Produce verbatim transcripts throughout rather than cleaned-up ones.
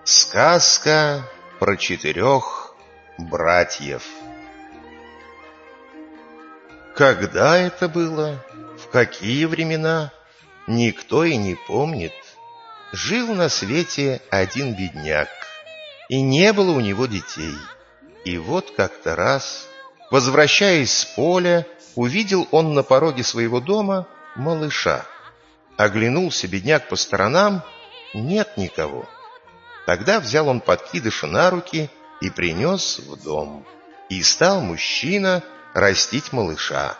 Сказка про четырех братьев. Когда это было, в какие времена, никто и не помнит. Жил на свете один бедняк, и не было у него детей. И вот как-то раз, возвращаясь с поля, увидел он на пороге своего дома малыша. Оглянулся бедняк по сторонам, нет никого. Тогда взял он подкидыша на руки и принес в дом. И стал мужчина растить малыша.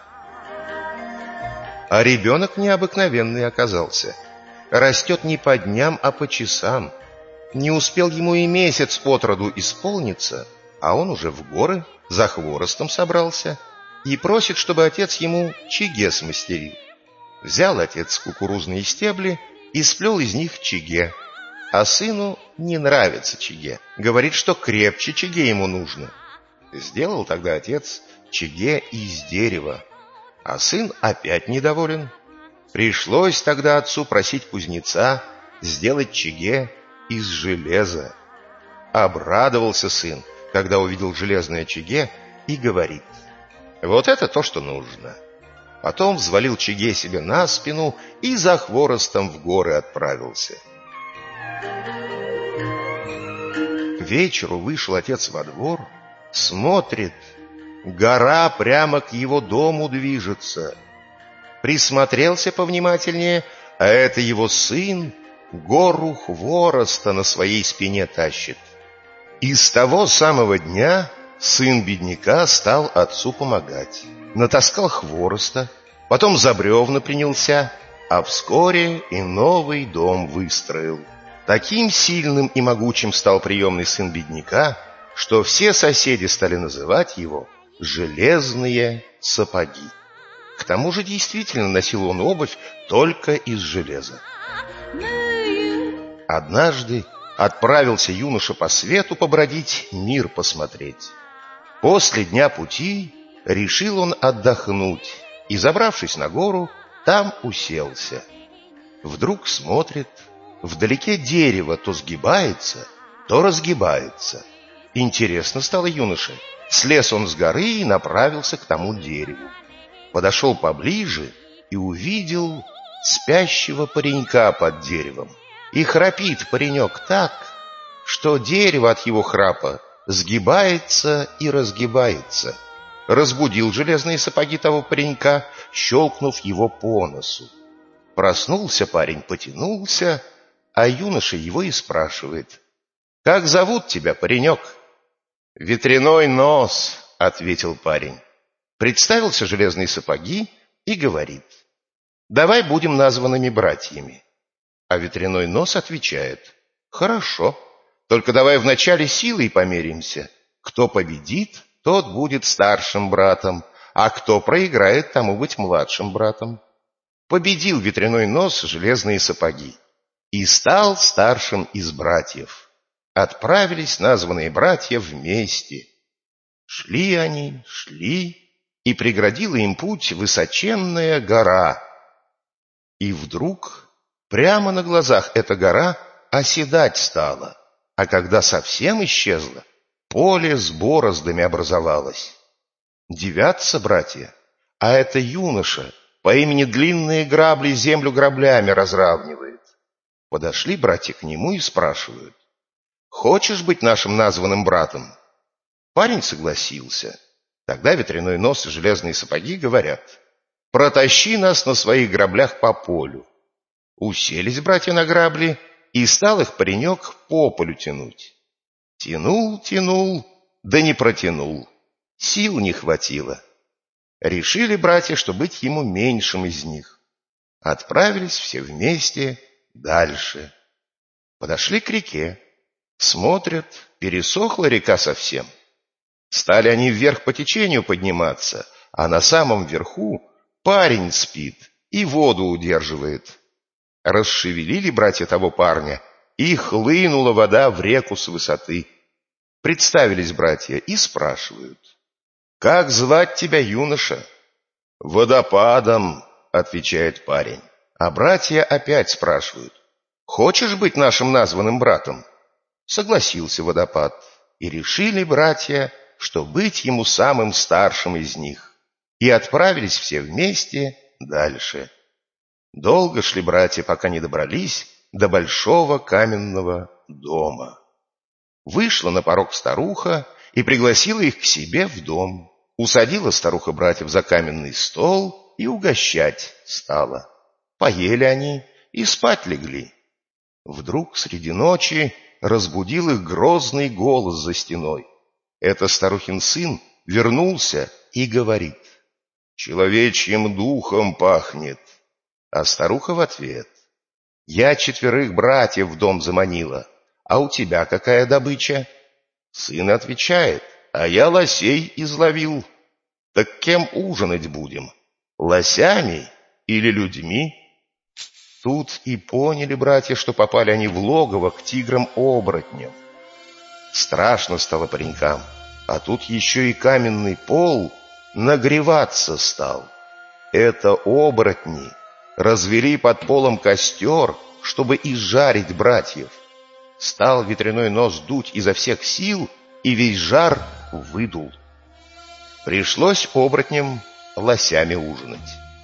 А ребенок необыкновенный оказался. Растет не по дням, а по часам. Не успел ему и месяц от роду исполниться, а он уже в горы за хворостом собрался и просит, чтобы отец ему чиге смастерил. Взял отец кукурузные стебли и сплел из них чиге. А сыну не нравится чиге. Говорит, что крепче чиге ему нужно. Сделал тогда отец чиге из дерева. А сын опять недоволен. Пришлось тогда отцу просить кузнеца сделать чиге из железа. Обрадовался сын, когда увидел железное чиге, и говорит: вот это то, что нужно. Потом взвалил чиге себе на спину и за хворостом в горы отправился. К вечеру вышел отец во двор, смотрит, гора прямо к его дому движется. Присмотрелся повнимательнее, а это его сын гору хвороста на своей спине тащит. И с того самого дня сын бедняка стал отцу помогать. Натаскал хвороста, потом за бревна принялся, а вскоре и новый дом выстроил. Таким сильным и могучим стал приемный сын бедняка, что все соседи стали называть его «железные сапоги». К тому же действительно носил он обувь только из железа. Однажды отправился юноша по свету побродить, мир посмотреть. После дня пути решил он отдохнуть и, забравшись на гору, там уселся. Вдруг смотрит, вдалеке дерево то сгибается, то разгибается. Интересно стало юноше. Слез он с горы и направился к тому дереву. Подошел поближе и увидел спящего паренька под деревом. И храпит паренек так, что дерево от его храпа сгибается и разгибается. Разбудил железные сапоги того паренька, щелкнув его по носу. Проснулся парень, потянулся, а юноша его и спрашивает: «Как зовут тебя, паренек?» «Ветряной нос», — ответил парень. Представился железные сапоги и говорит: «Давай будем названными братьями». А ветряной нос отвечает: «Хорошо, только давай вначале силой померимся. Кто победит, тот будет старшим братом, а кто проиграет, тому быть младшим братом». Победил ветряной нос железные сапоги и стал старшим из братьев. Отправились названные братья вместе. Шли они, шли, и преградила им путь высоченная гора. И вдруг прямо на глазах эта гора оседать стала, а когда совсем исчезла, поле с бороздами образовалось. Дивятся братья, а это юноша по имени Длинные Грабли землю граблями разравнивает. Подошли братья к нему и спрашивают: «Хочешь быть нашим названным братом?» Парень согласился. Тогда ветряной нос и железные сапоги говорят: «Протащи нас на своих граблях по полю». Уселись братья на грабли, и стал их паренек по полю тянуть. Тянул, тянул, да не протянул. Сил не хватило. Решили братья, что быть ему меньшим из них. Отправились все вместе дальше. Подошли к реке. Смотрят, пересохла река совсем. Стали они вверх по течению подниматься, а на самом верху парень спит и воду удерживает. Расшевелили братья того парня, и хлынула вода в реку с высоты. Представились братья и спрашивают: «Как звать тебя, юноша?» «Водопадом», — отвечает парень. А братья опять спрашивают: «Хочешь быть нашим названным братом?» Согласился водопад, и решили братья, что быть ему самым старшим из них, и отправились все вместе дальше. Долго шли братья, пока не добрались до большого каменного дома. Вышла на порог старуха и пригласила их к себе в дом. Усадила старуха братьев за каменный стол и угощать стала. Поели они и спать легли. Вдруг среди ночи разбудил их грозный голос за стеной. Это старухин сын вернулся и говорит: «Человечьим духом пахнет». А старуха в ответ: «Я четверых братьев в дом заманила, а у тебя какая добыча?» Сын отвечает: «А я лосей изловил». «Так кем ужинать будем? Лосями или людьми?» Тут и поняли братья, что попали они в логово к тиграм-оборотням. Страшно стало паренькам, а тут еще и каменный пол нагреваться стал. Это оборотни развели под полом костер, чтобы изжарить братьев. Стал ветряной нос дуть изо всех сил, и весь жар выдул. Пришлось оборотням лосями ужинать.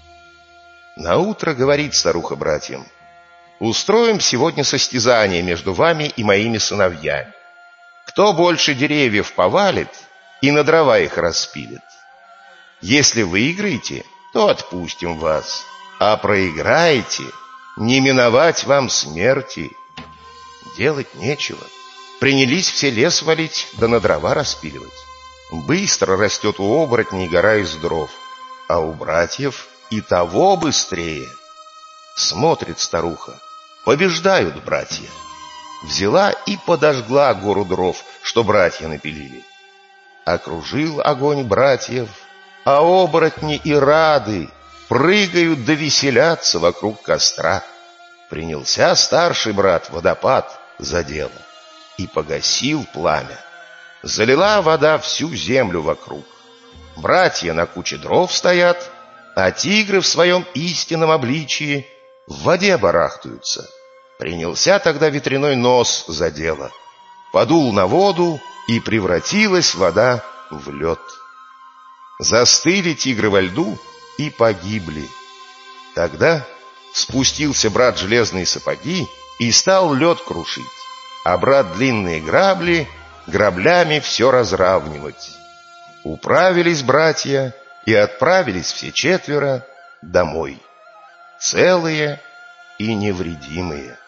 Наутро говорит старуха братьям: «Устроим сегодня состязание между вами и моими сыновьями. Кто больше деревьев повалит и на дрова их распилит? Если выиграете, то отпустим вас, а проиграете, не миновать вам смерти». Делать нечего. Принялись все лес валить, да на дрова распиливать. Быстро растет у оборотней гора из дров, а у братьев и того быстрее. Смотрит старуха: побеждают братья. Взяла и подожгла гору дров, что братья напилили. Окружил огонь братьев, а оборотни и рады прыгают да веселятся вокруг костра. Принялся старший брат водопад за дело и погасил пламя. Залила вода всю землю вокруг. Братья на куче дров стоят, а тигры в своем истинном обличии в воде барахтаются. Принялся тогда ветряной нос за дело. Подул на воду, и превратилась вода в лед. Застыли тигры во льду и погибли. Тогда спустился брат железные сапоги и стал лед крушить, а брат длинные грабли граблями все разравнивать. Управились братья и отправились все четверо домой, целые и невредимые.